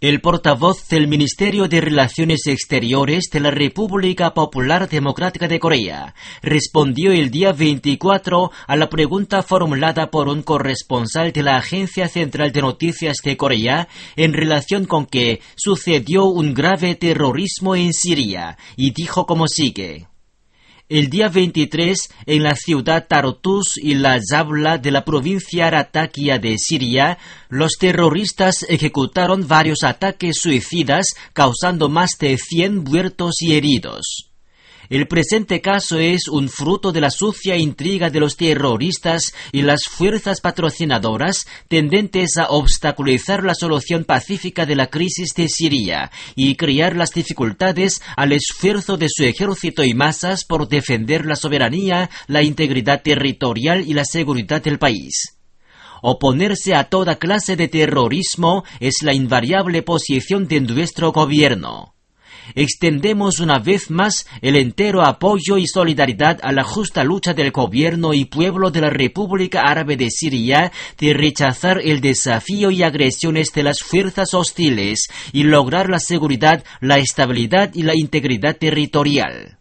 El portavoz del Ministerio de Relaciones Exteriores de la República Popular Democrática de Corea respondió el día 24 a la pregunta formulada por un corresponsal de la Agencia Central de Noticias de Corea en relación con que sucedió un grave terrorismo en Siria, y dijo como sigue. El día 23, en la ciudad Tartus y la Zabla de la provincia Latakia de Siria, los terroristas ejecutaron varios ataques suicidas, causando más de 100 muertos y heridos. El presente caso es un fruto de la sucia intriga de los terroristas y las fuerzas patrocinadoras tendentes a obstaculizar la solución pacífica de la crisis de Siria y crear las dificultades al esfuerzo de su ejército y masas por defender la soberanía, la integridad territorial y la seguridad del país. Oponerse a toda clase de terrorismo es la invariable posición de nuestro gobierno. Extendemos una vez más el entero apoyo y solidaridad a la justa lucha del gobierno y pueblo de la República Árabe de Siria de rechazar el desafío y agresiones de las fuerzas hostiles y lograr la seguridad, la estabilidad y la integridad territorial.